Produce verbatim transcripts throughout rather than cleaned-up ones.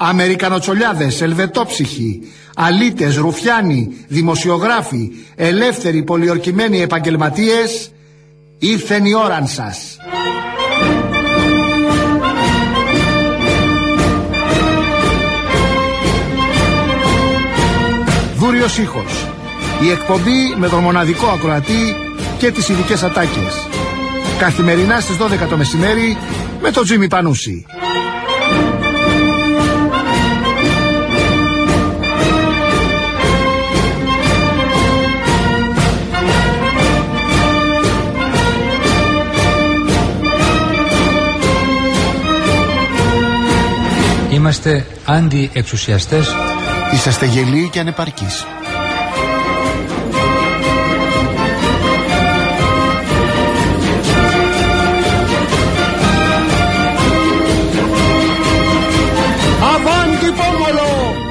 Αμερικανοτσολιάδες, ελβετόψυχοι, αλήτες, ρουφιάνοι, δημοσιογράφοι, ελεύθεροι πολιορκημένοι επαγγελματίες, ήρθεν η ώραν σας. Δούριος ήχος. Η εκπομπή με τον μοναδικό ακροατή και τις ειδικές ατάκες. Καθημερινά στις δώδεκα το μεσημέρι με τον Τζίμι Πανούση. Είμαστε αντιεξουσιαστές. Είσαστε γελοί και ανεπαρκείς. Avanti popolo!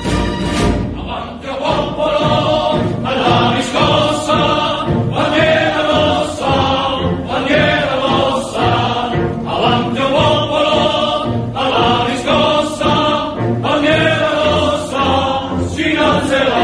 Avanti popolo, alla riscossa, bandiera rossa, bandiera rossa. Avanti popolo, alla riscossa, bandiera rossa, si alzerà.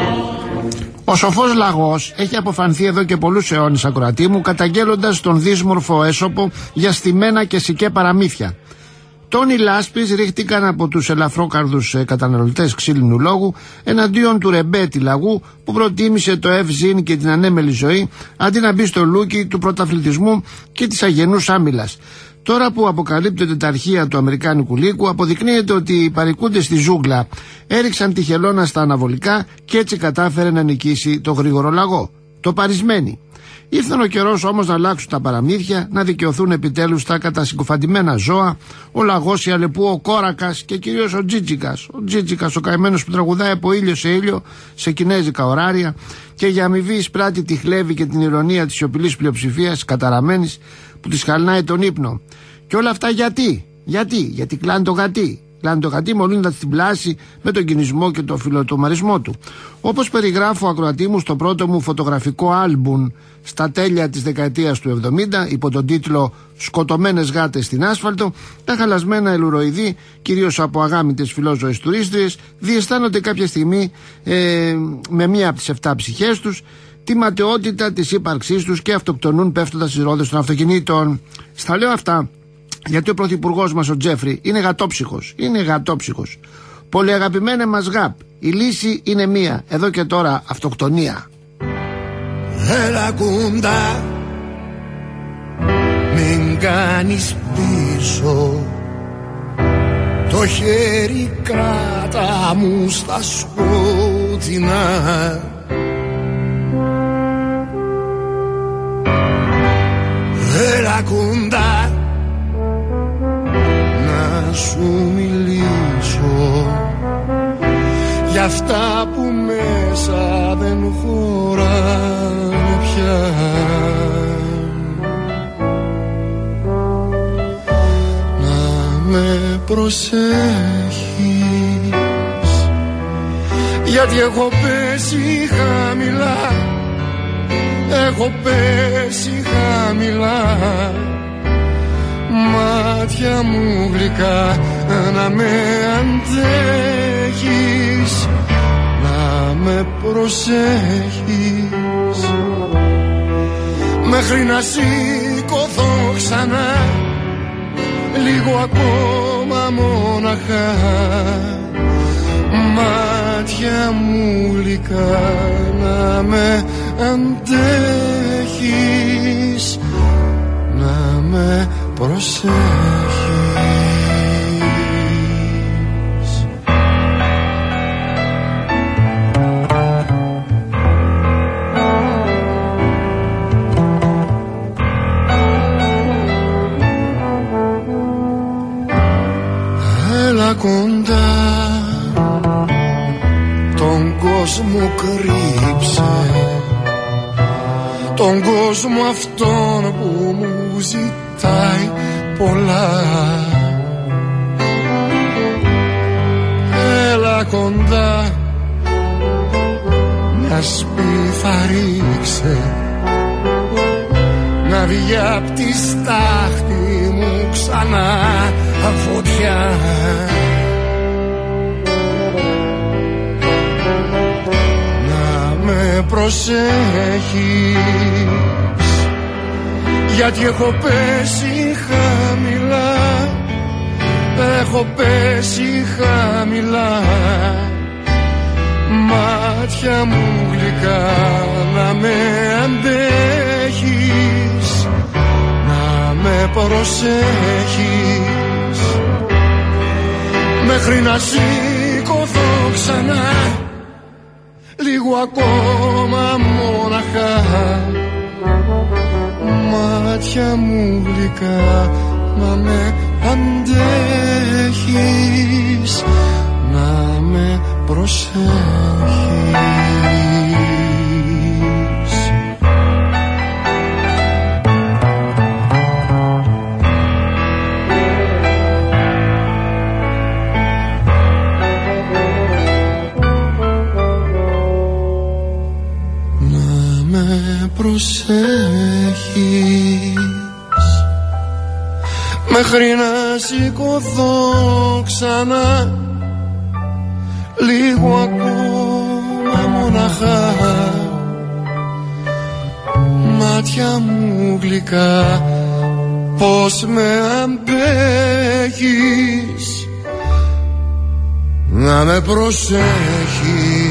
Ο σοφός λαγός έχει αποφανθεί εδώ και πολλούς αιώνες, ακροατή μου, καταγγέλλοντας τον δύσμορφο έσωπο για στημένα και σικέ παραμύθια. Τόνοι λάσπης ρίχτηκαν από τους ελαφρόκαρδους καταναλωτές ξύλινου λόγου εναντίον του ρεμπέτη λαγού που προτίμησε το ευζήν και την ανέμελη ζωή αντί να μπει στο λούκι του πρωταθλητισμού και της αγενούς άμυλας. Τώρα που αποκαλύπτονται τα αρχεία του αμερικάνικου λύκου, αποδεικνύεται ότι οι παρικούντες στη ζούγκλα έριξαν τη χελώνα στα αναβολικά και έτσι κατάφερε να νικήσει το γρήγορο λαγό, το παρισμένοι. Ήρθε ο καιρός όμως να αλλάξουν τα παραμύθια, να δικαιωθούν επιτέλους τα κατασυγκοφαντημένα ζώα, ο λαγός, η Αλεπού, ο κόρακας και κυρίως ο Τζίτζικας. Ο Τζίτζικας, ο καημένος που τραγουδάει από ήλιο σε ήλιο σε κινέζικα ωράρια και για αμοιβή εισπράττει τη χλέβη και την ηρωνία της σιωπηλής πλειοψηφίας καταραμένης που της χαλνάει τον ύπνο. Και όλα αυτά γιατί, γιατί, γιατί κλάνει το γατί. Κλάνει το γατί μολύνοντας την πλάση με τον κινησμό και τον φιλοτομαρισμό του. Όπως περιγράφω, ακροατή μου, στο πρώτο μου φωτογραφικό άλμπουμ στα τέλεια της δεκαετίας του εβδομήντα, υπό τον τίτλο «Σκοτωμένες γάτες στην άσφαλτο», τα χαλασμένα ελουροειδή, κυρίως από αγάμητες φιλόζωες τουρίστριες, διαισθάνονται κάποια στιγμή ε, με μία από τις εφτά ψυχές τους τη ματαιότητα της ύπαρξής τους και αυτοκτονούν πέφτοντας στις ρόδες των αυτοκινήτων. Στα λέω αυτά γιατί ο πρωθυπουργός μας ο Τζέφρι είναι γατόψυχος. Είναι γατόψυχος. Πολύ αγαπημένε μας γαπ. Η λύση είναι μία. Εδώ και τώρα αυτοκτονία. Έλα κοντά, μην κάνεις πίσω. Το χέρι κράτα μου στα σκότεινα. Έλα κοντά να σου μιλήσω για αυτά που μέσα δεν χωράνε πια. Να με προσέχεις, γιατί έχω πέσει χαμηλά, έχω πέσει χαμηλά. Μάτια μου γλυκά, να με αντέχεις, να με προσέχεις, μέχρι να σηκωθώ ξανά, λίγο ακόμα μόναχα. Μάτια μου γλυκά, να με αντέχεις, να με προσέχεις. Έλα κοντά, τον κόσμο κρύψε, τον κόσμο αυτόν που μου ζητάει πολλά. Έλα κοντά, μια σπίθα ρίξε, να βγει απ' τη στάχτη μου ξανά φωτιά. προσέχεις, γιατί έχω πέσει χαμηλά, έχω πέσει χαμηλά. Μάτια μου γλυκά να με αντέχεις, να με προσέχεις, μέχρι να σηκωθώ ξανά, λίγο ακόμα μόναχα. Μάτια μου γλυκά να με αντέχεις, να με προσέχεις. Να με προσέχεις, μέχρι να σηκωθώ ξανά, λίγο ακόμα μοναχά. Μάτια μου γλυκά, πως με αντέχεις, να με προσέχεις.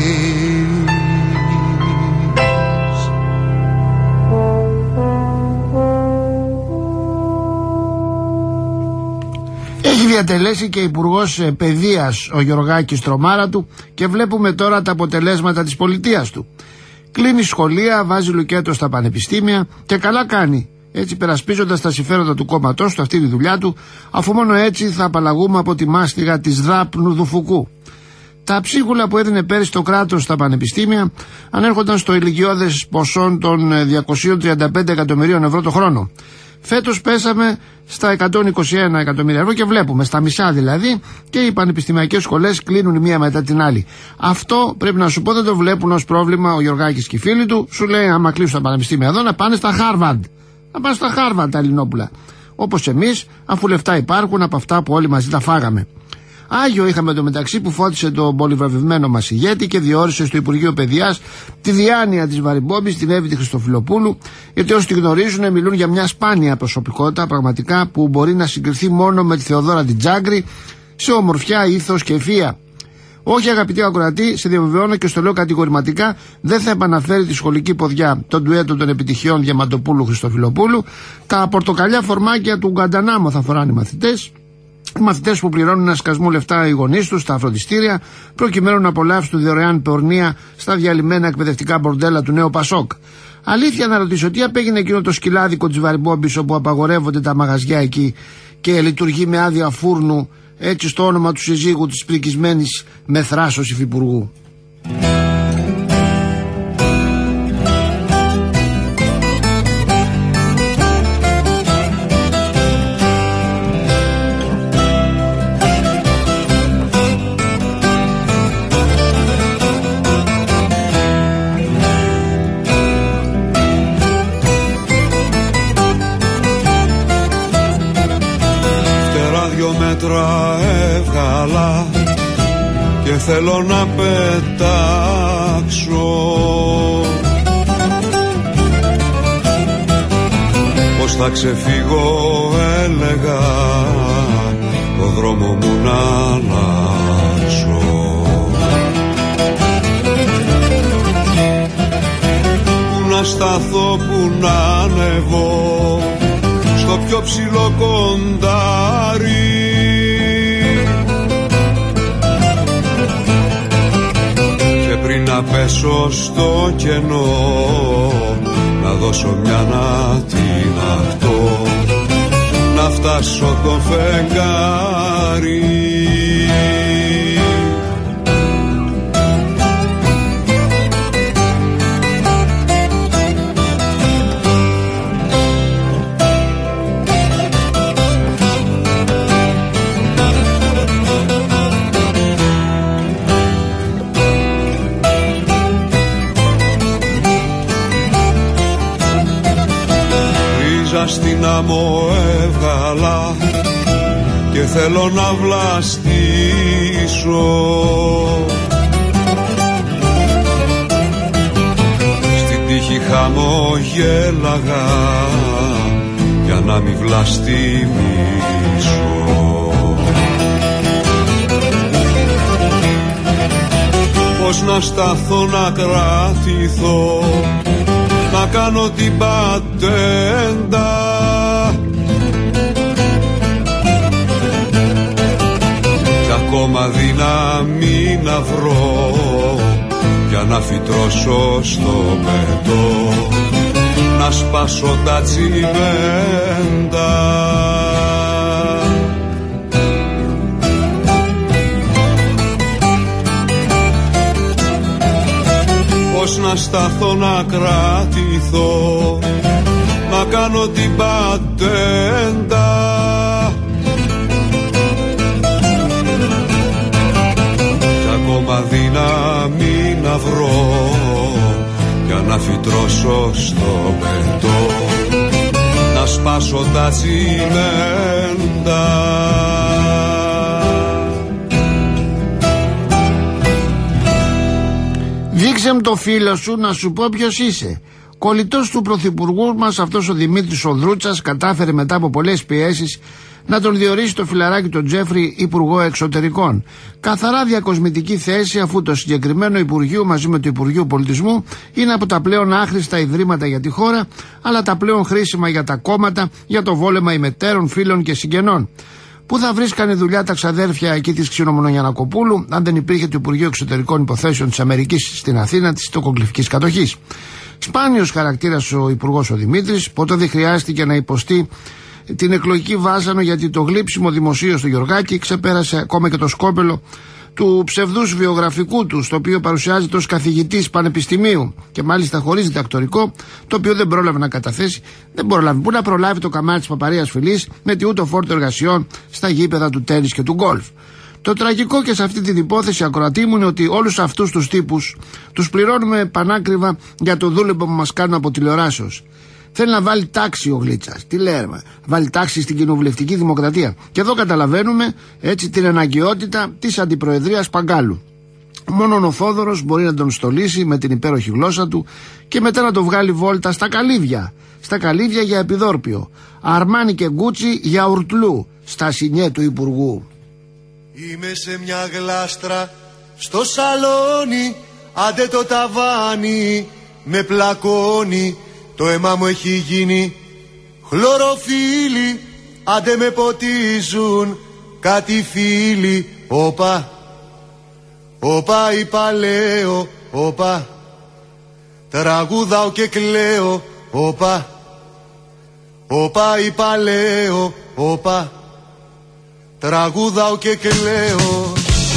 Έχει διατελέσει και υπουργός παιδείας ο Γιωργάκης τρομάρα του και βλέπουμε τώρα τα αποτελέσματα της πολιτείας του. Κλείνει σχολεία, βάζει λουκέτο στα πανεπιστήμια και καλά κάνει, έτσι περασπίζοντας τα συμφέροντα του κόμματός του, αυτή είναι η δουλειά του, αφού μόνο έτσι θα απαλλαγούμε από τη μάστιγα της δράπνου δουφουκού. Τα ψίχουλα που έδινε πέρυσι το κράτος στα πανεπιστήμια ανέρχονταν στο ηλικιώδες ποσό των διακόσια τριάντα πέντε εκατομμυρίων ευρώ το χρόνο. Φέτος πέσαμε στα εκατόν είκοσι ένα εκατομμύρια ευρώ και βλέπουμε στα μισά δηλαδή, και οι πανεπιστημιακές σχολές κλείνουν η μία μετά την άλλη. Αυτό πρέπει να σου πω δεν το βλέπουν ως πρόβλημα ο Γιωργάκης και οι φίλοι του. Σου λέει άμα κλείσουν τα πανεπιστήμια εδώ να πάνε στα Χάρβαρντ. Να πάνε στα Χάρβαρντ τα Ελληνόπουλα. Όπως εμείς, αφού λεφτά υπάρχουν από αυτά που όλοι μαζί τα φάγαμε. Άγιο είχαμε το μεταξύ που φώτισε τον πολυβραβευμένο μας ηγέτη και διόρισε στο Υπουργείο Παιδείας τη Διάνοια της Βαρυμπόμπης, την Εύη τη Χριστοφιλοπούλου, γιατί όσοι τη γνωρίζουν μιλούν για μια σπάνια προσωπικότητα πραγματικά που μπορεί να συγκριθεί μόνο με τη Θεοδόρα την Τζάγκρη σε ομορφιά, ήθος και ευφυΐα. Όχι, αγαπητοί ακροατοί, σε διαβεβαιώνω και στο λέω κατηγορηματικά, δεν θα επαναφέρει τη σχολική ποδιά των ντουέτο των επιτυχιών Διαμαντοπούλου Χριστοφιλοπούλου. Τα πορτοκαλιά φορμάκια του Γκαντανάμο θα φοράνε οι μαθητές. Οι μαθητές που πληρώνουν ένα σκασμό λεφτά οι γονείς τους στα φροντιστήρια, προκειμένου να απολαύσουν δωρεάν πορνεία στα διαλυμένα εκπαιδευτικά μπορντέλα του νέου Πασόκ. Αλήθεια να ρωτήσω, τι απέγινε εκείνο το σκυλάδικο της Βαρυμπόμπης όπου απαγορεύονται τα μαγαζιά εκεί και λειτουργεί με άδεια φούρνου, έτσι στο όνομα του συζύγου της πρικισμένης με θράσος υφυπουργού. Έβγαλα και θέλω να πετάξω, πως θα ξεφύγω έλεγα, το δρόμο μου να αλλάξω. Πού να σταθώ, πού να ανεβώ, στο πιο ψηλό κοντάρι, πριν να πέσω στο κενό, να δώσω μια να την αχτώ, να φτάσω το φεγγάρι. Στην άμμο έβγαλα και θέλω να βλαστήσω, γέλαγα για να μην βλαστημίσω. Πώς να σταθώ να κρατηθώ, να κάνω την πατέντα, κι ακόμα δύναμη να βρω για να φυτρώσω στο πετό, να σπάσω τα τσιμέντα. Πώς να σταθώ να κρατηθώ, να κάνω την πατέντα, κι ακόμα δύναμη να βρω για να φυτρώσω στο πετό, να σπάσω τα τσιμέντα. Δείξε μου το φίλο σου να σου πω ποιος είσαι. Κολλητός του πρωθυπουργού μας αυτός ο Δημήτρης ο Δρούτσας κατάφερε μετά από πολλές πιέσεις να τον διορίσει το φιλαράκι τον Τζέφρι υπουργό εξωτερικών. Καθαρά διακοσμητική θέση, αφού το συγκεκριμένο Υπουργείο μαζί με το Υπουργείο Πολιτισμού είναι από τα πλέον άχρηστα ιδρύματα για τη χώρα, αλλά τα πλέον χρήσιμα για τα κόμματα, για το βόλεμα ημετέρων, φίλων και συγγενών. Πού θα βρίσκανε δουλειά τα ξαδέρφια εκεί της Ξινομονογιαννακοπούλου, αν δεν υπήρχε το Υπουργείο Εξωτερικών Υποθέσεων της Αμερικής στην Αθήνα της τοκογλυφικής κατοχής. Σπάνιος χαρακτήρας ο υπουργός ο Δημήτρης, ποτέ δεν χρειάστηκε να υποστεί την εκλογική βάζανο, γιατί το γλύψιμο δημοσίως του Γιωργάκη ξεπέρασε ακόμα και το σκόπελο του ψευδούς βιογραφικού του, στο οποίο παρουσιάζεται ως καθηγητής πανεπιστημίου και μάλιστα χωρίς διδακτορικό, το οποίο δεν πρόλαβε να καταθέσει. Δεν πρόλαβε. Πού να προλάβει το καμάρι της Παπαρίας Φυλής με τη ούτω φόρτο εργασιών στα γήπεδα του τένις και του γκολφ. Το τραγικό και σε αυτή την υπόθεση, ακροατή μου, είναι ότι όλους αυτούς τους τύπους τους πληρώνουμε πανάκριβα για το δούλεμπο που μας κάνουν από τηλεοράσεως. Θέλει να βάλει τάξη ο Γλίτσας. Τι λέμε, βάλει τάξη στην κοινοβουλευτική δημοκρατία. Και εδώ καταλαβαίνουμε έτσι την αναγκαιότητα της αντιπροεδρίας Παγκάλου. Μόνον ο Θόδωρος μπορεί να τον στολίσει με την υπέροχη γλώσσα του και μετά να το βγάλει βόλτα στα καλύβια. Στα καλύβια για επιδόρπιο. Αρμάνι και Γκούτσι για ουρτλού. Στα σινιέ του Υπουργού. Είμαι σε μια γλάστρα στο σαλόνι, άντε το ταβάνι με πλακώνει. Το αίμα μου έχει γίνει χλωροφύλλι, άντε με ποτίζουν κάτι φίλοι. Όπα, όπα είπα λέω, όπα, τραγουδάω και κλαίω. Όπα, όπα είπα λέω, όπα, τραγουδάω και κλαίω.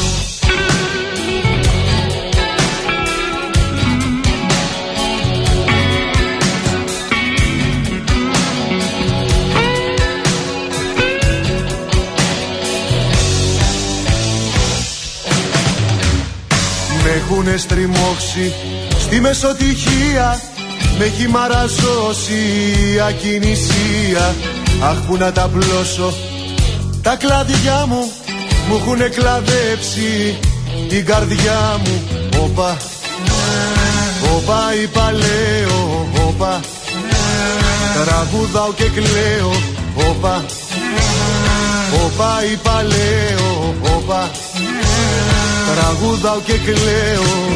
Με έχουνε στριμώξει στη μεσοτυχία, με έχει μαραζώσει ακινησία. Αχ, που να τα πλώσω τα κλαδιά μου, μου έχουνε κλαδέψει την καρδιά μου. Όπα, όπα είπα λέω, όπα, τραγουδάω και κλαίω. Όπα, όπα είπα λέω, όπα, τραγουδάω και κλαίω.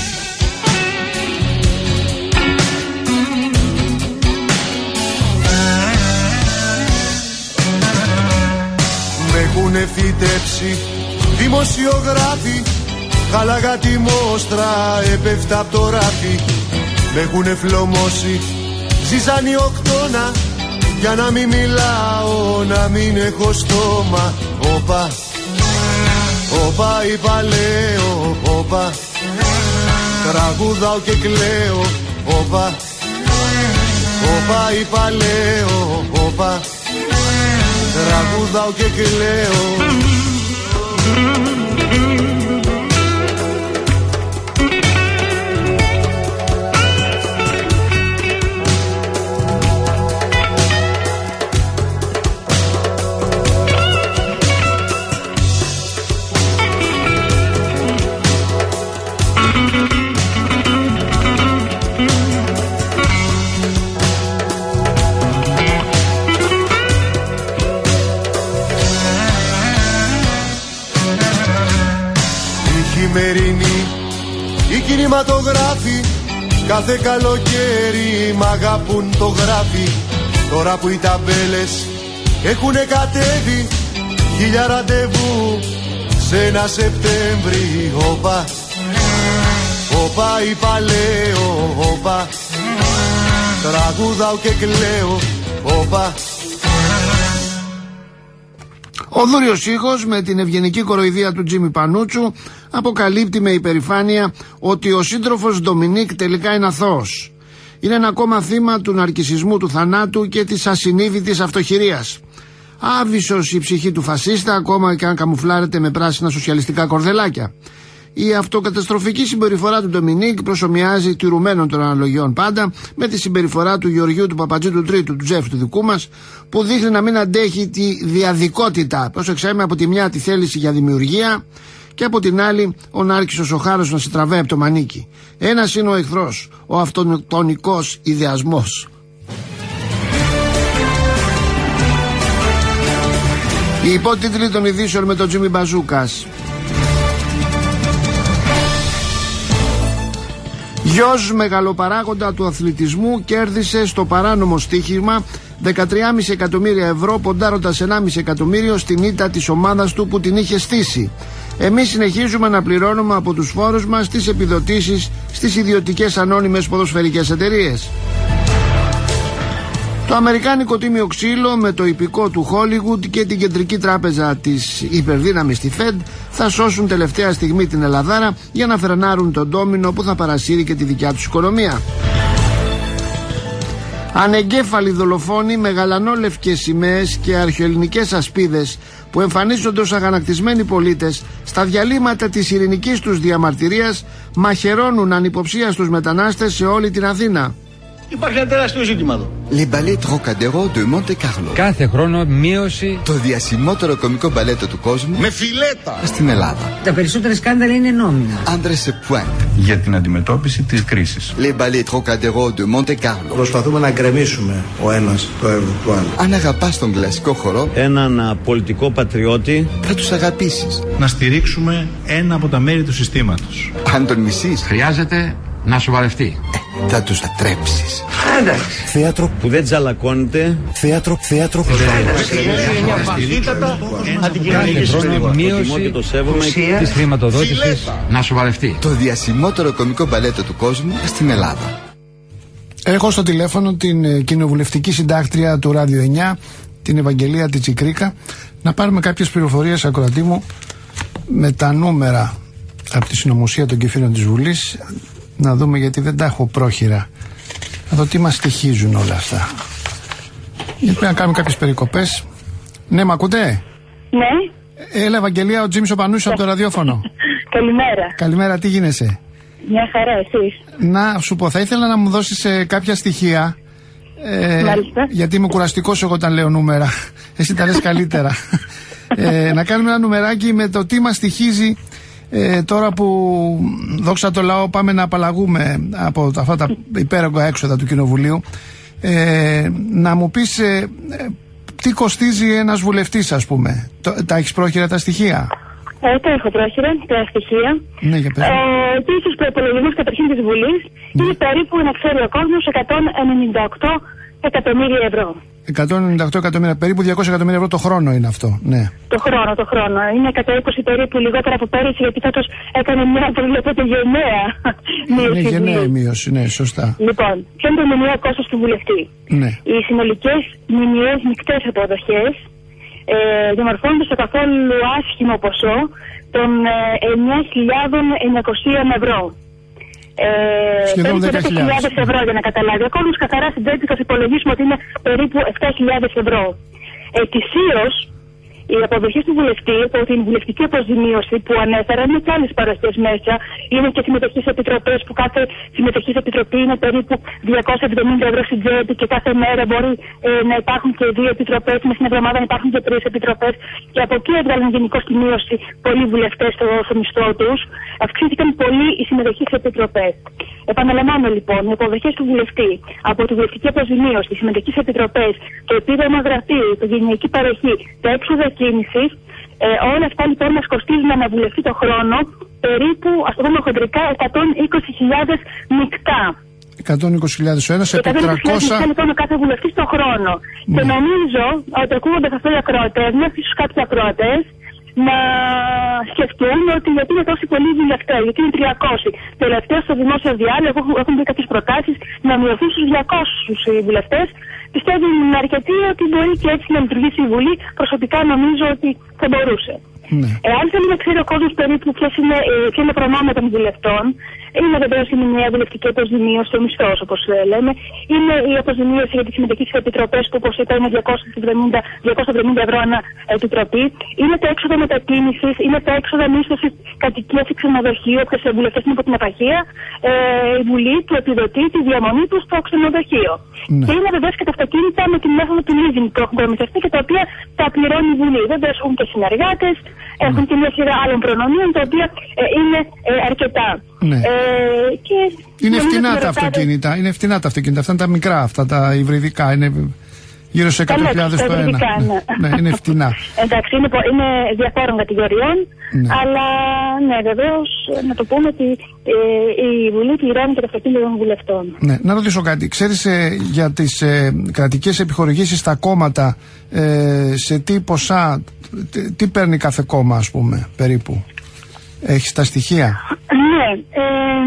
Με έχουνε φυτέψει δημοσιογράφοι, χάλαγα τη μόστρα, έπεφτα απ' το ράφι. Με έχουνε φλωμώσει ζυζάνι οκτώνα, για να μην μιλάω, να μην έχω στόμα. Όπα, όπα είπα λέω, όπα, τραγουδάω και κλαίω. Όπα, όπα είπα λέω, όπα, τραγουδάω και κλαίω. χειμερινή. Οι κινηματογράφοι κάθε καλοκαίρι μ' αγαπούν το γράφει. Τώρα που οι ταμπέλες έχουνε κατέβει, χίλια ραντεβού σε ένα Σεπτέμβρη. Όπα, όπα είπα λέω, όπα, τραγουδάω και κλαίω, όπα. Ο Δούριος Ήχος, με την ευγενική κοροϊδία του Τζίμι Πανούτσου, αποκαλύπτει με υπερηφάνεια ότι ο σύντροφος Ντομινίκ τελικά είναι αθώος. Είναι ένα ακόμα θύμα του ναρκισσισμού του θανάτου και της ασυνείδητης αυτοχειρίας. Άβυσσος η ψυχή του φασίστα, ακόμα και αν καμουφλάρεται με πράσινα σοσιαλιστικά κορδελάκια. Η αυτοκαταστροφική συμπεριφορά του Ντομινίκ προσομοιάζει τηρουμένων των αναλογιών πάντα με τη συμπεριφορά του Γεωργίου του Παπατζή του Τρίτου, του Τζεφ του δικού μας, που δείχνει να μην αντέχει τη διαδικότητα. Πρόσεξαμε, από τη μια τη θέληση για δημιουργία και από την άλλη ο Νάρκισσος ο Χάρος να σε τραβάει από το μανίκι. Ένας είναι ο εχθρός, ο αυτοκτονικός ιδεασμός. Οι υπότιτλοι των ειδήσεων με τον Τζίμι Μπαζούκας. Γιος μεγαλοπαράγοντα του αθλητισμού κέρδισε στο παράνομο στοίχημα δεκατρία κόμμα πέντε εκατομμύρια ευρώ, ποντάροντας ένα κόμμα πέντε εκατομμύριο στην ήττα της ομάδας του που την είχε στήσει. Εμείς συνεχίζουμε να πληρώνουμε από τους φόρους μας τις επιδοτήσεις στις ιδιωτικές ανώνυμες ποδοσφαιρικές εταιρείες. Το αμερικάνικο τίμιο ξύλο με το υπηκό του Hollywood και την κεντρική τράπεζα της υπερδύναμης τη Fed θα σώσουν τελευταία στιγμή την Ελλαδάρα για να φρενάρουν τον ντόμινο που θα παρασύρει και τη δικιά τους οικονομία. Ανεγκέφαλοι δολοφόνοι με γαλανόλευκες σημαίες και αρχαιοελληνικές ασπίδες που εμφανίζονται ως αγανακτισμένοι πολίτες στα διαλύματα της ειρηνικής τους διαμαρτυρίας μαχαιρώνουν ανυποψίαστους μετανάστες σε όλη την Αθήνα. Υπάρχει ένα τεράστιο ζήτημα εδώ. Les ballets Trocadéro de Monte Carlo. Κάθε χρόνο μείωση. Το διασημότερο κομικό μπαλέτο του κόσμου. Με φιλέτα. Στην Ελλάδα. Τα περισσότερα σκάνδαλα είναι νόμιμα. Άντρες σε pointe. Για την αντιμετώπιση της κρίσης. Les ballets Trocadéro de Monte Carlo. Προσπαθούμε να γκρεμίσουμε ο ένας το έργο του άλλου. Αν αγαπάς τον κλασικό χορό, έναν πολιτικό πατριώτη, θα τους αγαπήσεις. Να στηρίξουμε ένα από τα μέρη του συστήματος. Αν τον μισείς, Χρειάζεται να σοβαρευτεί. Ε, θα τους ατρέψεις. Εντάξει. Θέατρο που δεν τζαλακώνεται. Θέατρο, θέατρο που δεν Κάθε χρόνο μείωση της χρηματοδότησης να σοβαρευτεί. Το διασημότερο κομικό μπαλέτο του κόσμου στην Ελλάδα. Έχω στο τηλέφωνο την κοινοβουλευτική συντάκτρια του Ράδιο εννιά, την Ευαγγελία Τσικρίκα, να πάρουμε κάποιες πληροφορίες, ακροατή μου, με τα νούμερα από τη συνωμοσία των κεφύρων της Βουλής, να δούμε, γιατί δεν τα έχω πρόχειρα, να δω τι μας στοιχίζουν όλα αυτά. Γιατί πρέπει να κάνουμε κάποιες περικοπές. Ναι, μ' ακούτε? Ναι. Έλα, Ευαγγελία, ο Τζίμις ο Πανούσης από το ραδιόφωνο. Καλημέρα. Καλημέρα, τι γίνεσαι? Μια χαρά, εσείς? Να σου πω, θα ήθελα να μου δώσεις ε, κάποια στοιχεία. Ε, γιατί είμαι κουραστικός εγώ όταν λέω νούμερα. Εσύ τα λες καλύτερα. ε, να κάνουμε ένα νουμεράκι με το τι μας στοιχίζει ε, τώρα που, δόξα τω λαό, πάμε να απαλλαγούμε από αυτά τα υπέρογκα έξοδα του Κοινοβουλίου. Ε, να μου πεις ε, ε, τι κοστίζει ένας βουλευτής, ας πούμε. Το, τα έχεις πρόχειρα τα στοιχεία? Ε, τα έχω πρόχειρα, τα στοιχεία. Ναι, για πες. Ε, Επίσης, προϋπολογισμός καταρχήν της Βουλής, ναι, είναι περίπου, να ξέρει ο κόσμος, εκατόν ενενήντα οκτώ εκατομμύρια ευρώ. εκατόν ενενήντα οκτώ εκατομμύρια, περίπου διακόσια εκατομμύρια ευρώ το χρόνο είναι αυτό, ναι. Το χρόνο, το χρόνο. Είναι κατά είκοσι περίπου λιγότερα από πέρυσι, γιατί φέτος έκανε μια προβλέπεται γενναία μείωση. Ναι, γενναία μείωση, ναι, σωστά. Λοιπόν, ποιο είναι το μηνιαίο κόστος του βουλευτή? Ναι. Οι συνολικές μηνιαίες μεικτές αποδοχές ε, διαμορφώνονται στο καθόλου άσχημο ποσό των ε, εννιά χιλιάδες εννιακόσια ευρώ. Ε, περίπου δέκα χιλιάδες ευρώ, για να καταλάβει. Ο κόσμος καθαρά στην τσέπη, θα υπολογίσουμε ότι είναι περίπου επτά χιλιάδες ευρώ. Ετησίως, οι αποδοχές του βουλευτή από την βουλευτική αποζημίωση που ανέφερα, είναι και άλλες παραστές μέσα. Είναι και συμμετοχή σε επιτροπές, που κάθε συμμετοχή σε επιτροπή είναι περίπου διακόσια εβδομήντα ευρώ στην τσέπη, και κάθε μέρα μπορεί ε, να υπάρχουν και δύο επιτροπές, μέσα στην εβδομάδα να υπάρχουν και τρεις επιτροπές. Και από εκεί έβγαλαν γενικώς τη μείωση πολλοί βουλευτές στο, στο μισθό τους. Αυξήθηκαν πολύ οι συμμετοχή σε επιτροπές. Επαναλαμβάνω λοιπόν, οι αποδοχές του βουλευτή από τη βουλευτική αποζημίωση, τη συμμετοχή σε επιτροπές, το επίδομα γραφείου, το γενική παροχή, τα έξοδα κίνησης Ε, όλα αυτά λοιπόν μας κοστίζουν να βουλευτεί το χρόνο περίπου, ας το πούμε χοντρικά, εκατόν είκοσι χιλιάδες μεικτά. εκατόν είκοσι χιλιάδες ο ένας, επί τριακόσια λοιπόν ο κάθε βουλευτής το χρόνο. Ναι. Και νομίζω ότι ακούγοντας αυτό οι ακροατές, μέχρι ίσως κάποιοι ακροατές, να σκεφτούν ότι γιατί είναι τόσοι πολλοί βουλευτές, γιατί είναι τριακόσιοι. Τελευταία στο δημόσιο διάλογο έχουν δει κάποιες προτάσεις να μειωθούν στους διακόσιους οι βουλευτές. Πιστεύουν αρκετοί ότι μπορεί και έτσι να λειτουργήσει η Βουλή. Προσωπικά νομίζω ότι θα μπορούσε. Ναι. Εάν θέλει να ξέρει ο κόσμος περίπου ποια είναι, ποια είναι προνόμια των βουλευτών, είναι βεβαίως η μηνιαία βουλευτική αποζημίωση, ο μισθός όπως λέμε, είναι η αποζημίωση για τις συμμετοχές στις επιτροπές που όπως είπα είναι διακόσια εβδομήντα ευρώ ανά επιτροπή, είναι τα έξοδα μετακίνησης, είναι τα έξοδα μίσθωσης κατοικίας ή ξενοδοχείου, όποιος βουλευτές είναι από την επαρχία, ε, η Βουλή του επιδοτεί τη διαμονή του στο ξενοδοχείο. Ναι. Και είναι βεβαίως και τα αυτοκίνητα με την μέθοδο του leasing που έχουν προμηθευτεί και τα οποία τα πληρώνει η Βουλή. Βέβαια έχουν και συνεργάτες, έχουν και μια σειρά άλλων προνομίων τα οποία ε, είναι ε, αρκετά. Ναι. Ε, και είναι φτηνά τα αυτοκίνητα. Είναι φτηνά τα αυτοκίνητα. Αυτά είναι τα μικρά, αυτά τα υβριδικά. Είναι γύρω σε εκατό χιλιάδες το ένα. Ναι. Ναι, είναι φτηνά. Εντάξει, είναι, είναι διαφόρων κατηγοριών. Ναι. Αλλά ναι, βεβαίως να το πούμε ότι ε, η Βουλή πληρώνει και τα αυτοκίνητα των βουλευτών. Ναι. Να ρωτήσω κάτι. Ξέρεις ε, για τις ε, κρατικές επιχορηγήσεις στα κόμματα, ε, σε τι ποσά, τι, τι παίρνει κάθε κόμμα, ας πούμε, περίπου? Έχεις τα στοιχεία? Ναι, ε,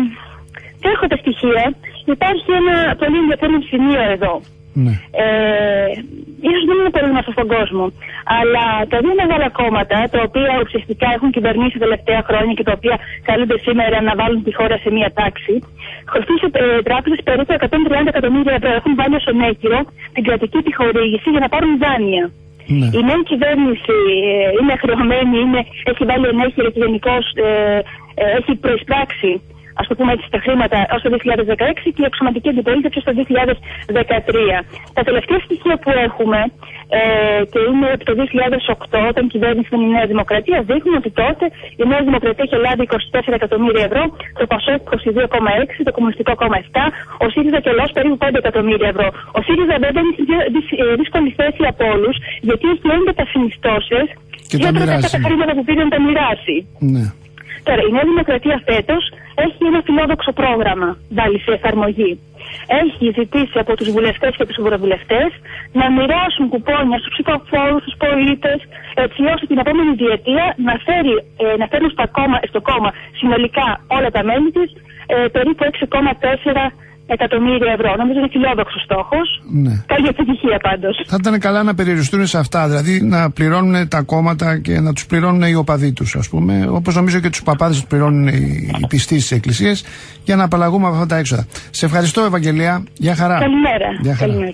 έχω τα στοιχεία. Υπάρχει ένα πολύ ενδιαφέρον σημείο εδώ. Ναι. Ε, ίσως δεν είναι πολύ γνωστό στον κόσμο, αλλά τα δύο μεγάλα κόμματα, τα οποία ουσιαστικά έχουν κυβερνήσει τα τελευταία χρόνια και τα οποία καλούνται σήμερα να βάλουν τη χώρα σε μία τάξη, χρωστούν σε ε, τράπεζες περίπου εκατόν τριάντα εκατομμύρια ευρώ. Έχουν βάλει ως ενέχειρο την κρατική επιχορήγηση για να πάρουν δάνεια. Ναι. Η νέα κυβέρνηση ε, είναι χρεωμένη, είναι, έχει βάλει ενέχειρο και γενικώς ε, ε, έχει προεισπράξει, ας το πούμε έτσι, τα χρήματα ως το δύο χιλιάδες δεκαέξι και η αξιωματική αντιπολίτευση στο δύο χιλιάδες δεκατρία. Τα τελευταία στοιχεία που έχουμε, ε, και είναι από το δύο χιλιάδες οκτώ, όταν κυβέρνησε η Νέα Δημοκρατία, δείχνουν ότι τότε η Νέα Δημοκρατία είχε λάβει είκοσι τέσσερα εκατομμύρια ευρώ, το ΠΑΣΟΚ είκοσι δύο κόμμα έξι, το Κομμουνιστικό κόμμα επτά, ο ΣΥΡΙΖΑ και ο ΛΟΣ περίπου πέντε εκατομμύρια ευρώ. Ο ΣΥΡΙΖΑ βέβαια είναι σε δύσκολη θέση από όλους, γιατί έχει έντονα συνιστώσεις και τα μοιράζει. Τα χρήματα που πήρε να τα μοιράσει. Ναι. Τώρα, η Νέα Δημοκρατία φέτος έχει ένα φιλόδοξο πρόγραμμα βάλει σε εφαρμογή. Έχει ζητήσει από τους βουλευτές και τους ευρωβουλευτές να μοιράσουν κουπόνια στους ψηφοφόρους, στους πολίτες, έτσι ώστε την επόμενη διετία να, φέρει, ε, να φέρουν στο κόμμα, στο κόμμα συνολικά όλα τα μέλη της ε, περίπου έξι κόμμα τέσσερα εκατομμύρια ευρώ. Νομίζω είναι φιλόδοξος στόχος. Ναι. Καλή επιτυχία πάντως. Θα ήταν καλά να περιοριστούν σε αυτά, δηλαδή να πληρώνουν τα κόμματα και να τους πληρώνουν οι οπαδοί τους, ας πούμε, όπως νομίζω και τους παπάδες τους πληρώνουν οι πιστοί στις εκκλησίες, για να απαλλαγούμε από αυτά τα έξοδα. Σε ευχαριστώ, Ευαγγελία. Γεια χαρά. Καλημέρα. Γεια χαρά. Καλημέρα.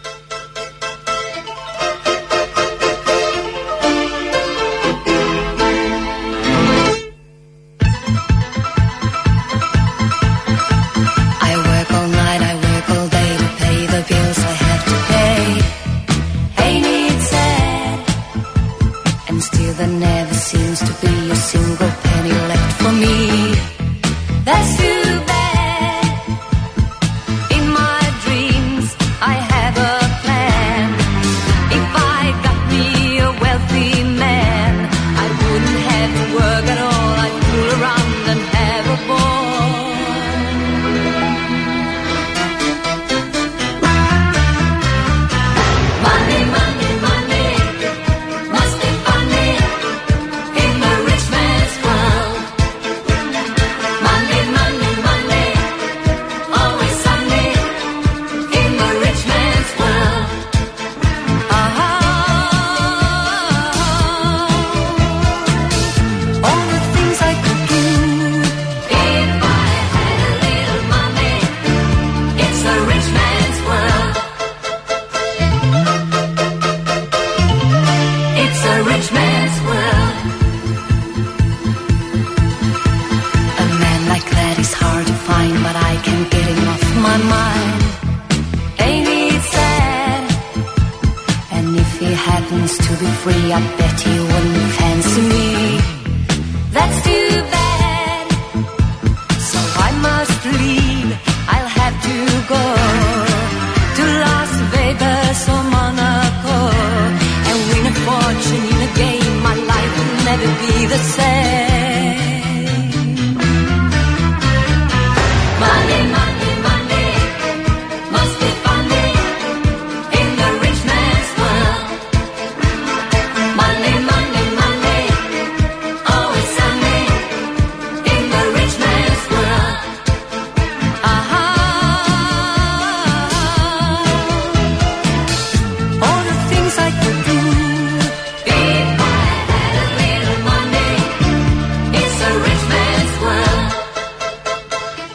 There never seems to be a single penny left for me. That's too bad. In my dreams I have a plan. If I got me a wealthy man, I wouldn't have to work at all. I'd fool around and have a ball. Money, money, money must be funny. To be free, I bet he wouldn't fancy me. That's too bad. So I must leave. I'll have to go to Las Vegas or Monaco and win a fortune in a game my life.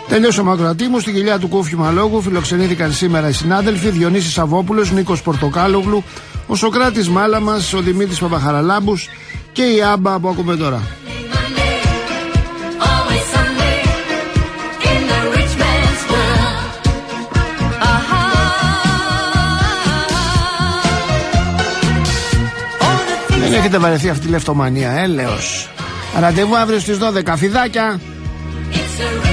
Τελείωσε ο Μακροατή μου. Στην κοιλιά του Κούφιου Λόγου φιλοξενήθηκαν σήμερα οι συνάδελφοι Διονύσης Σαββόπουλος, Νίκος Πορτοκάλογλου, ο Σοκράτης Μάλαμας, ο Δημήτρης Παπαχαραλάμπους και η Άμπα που ακούμε τώρα. Δεν έχετε βαρεθεί αυτή τη λεφτομανία, έλεος. Ραντεβού αύριο στις δώδεκα, φιδάκια.